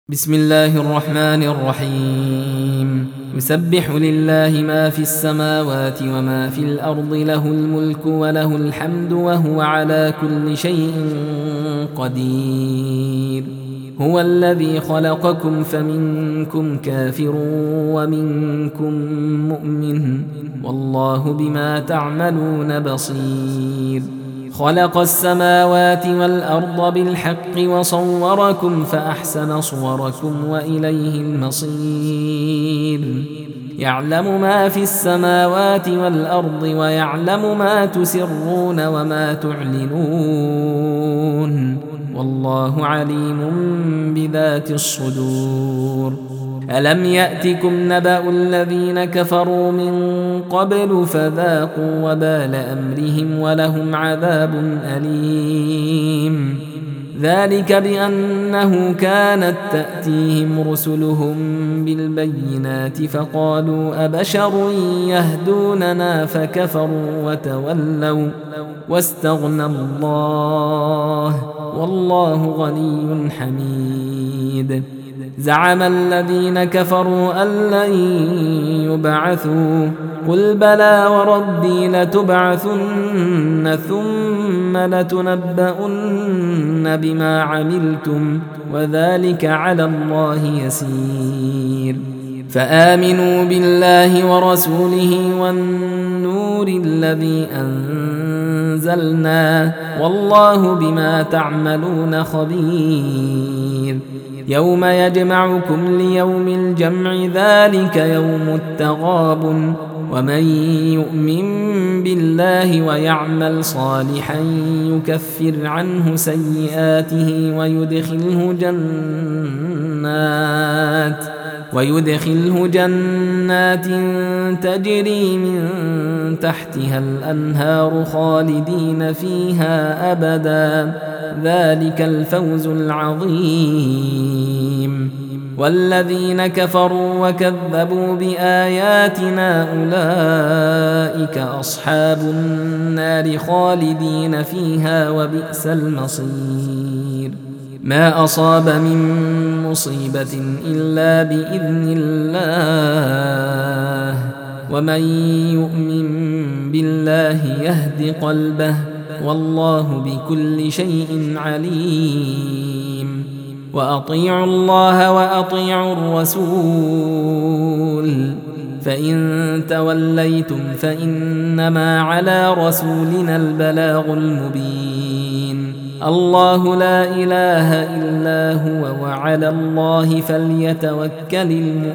بسم الله الرحمن الرحيم. يسبح لله ما في السماوات وما في الأرض، له الملك وله الحمد وهو على كل شيء قدير. هو الذي خلقكم فمنكم كافر ومنكم مؤمن، والله بما تعملون بصير. خلق السماوات والأرض بالحق وصوركم فأحسن صوركم وإليه المصير. يعلم ما في السماوات والأرض ويعلم ما تسرون وما تعلنون، والله عليم بذات الصدور. ألم يأتكم نبأ الذين كفروا من قبل فذاقوا وبال أمرهم ولهم عذاب أليم. ذلك بأنه كانت تأتيهم رسلهم بالبينات فقالوا أبشر يهدوننا فكفروا وتولوا واستغنى الله، والله غني حميد. زعم الذين كفروا أن لن يبعثوا، قل بلى وربي لتبعثن ثم لتنبؤن بما عملتم وذلك على الله يسير. فآمنوا بالله ورسوله والنور الذي أنزلنا، والله بما تعملون خبير. يوم يجمعكم ليوم الجمع، ذلك يوم التغابن، ومن يؤمن بالله ويعمل صالحا يكفر عنه سيئاته ويدخله جنات تجري من تحتها الأنهار خالدين فيها أبدا، ذلك الفوز العظيم. والذين كفروا وكذبوا بآياتنا أولئك أصحاب النار خالدين فيها وبئس المصير. ما أصاب من مصيبة إلا بإذن الله، ومن يؤمن بالله يهد قلبه، والله بكل شيء عليم. وأطيعوا الله وأطيعوا الرسول، فإن توليتم فإنما على رسولنا البلاغ المبين. الله لا إله إلا هو، وعلى الله فليتوكل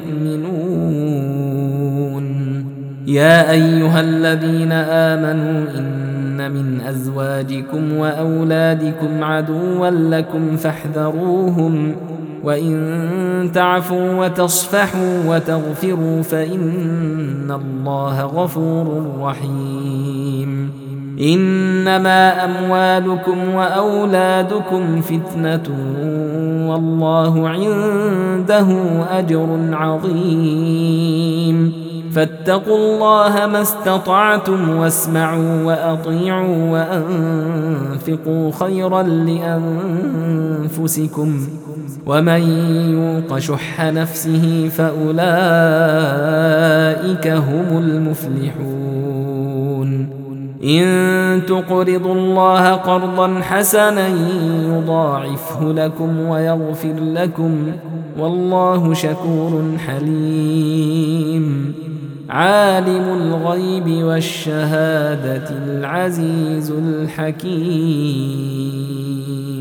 المؤمنون. يا أيها الذين آمنوا إن من أزواجكم وأولادكم عدوا لكم فاحذروهم، وإن تعفوا وتصفحوا وتغفروا فإن الله غفور رحيم. إنما أموالكم وأولادكم فتنة، والله عنده أجر عظيم. فاتقوا الله ما استطعتم واسمعوا وأطيعوا وأنفقوا خيرا لأنفسكم، ومن يوق شح نفسه فأولئك هم المفلحون. إن تقرضوا الله قرضا حسنا يضاعفه لكم ويغفر لكم، والله شكور حليم. عالم الغيب والشهادة العزيز الحكيم.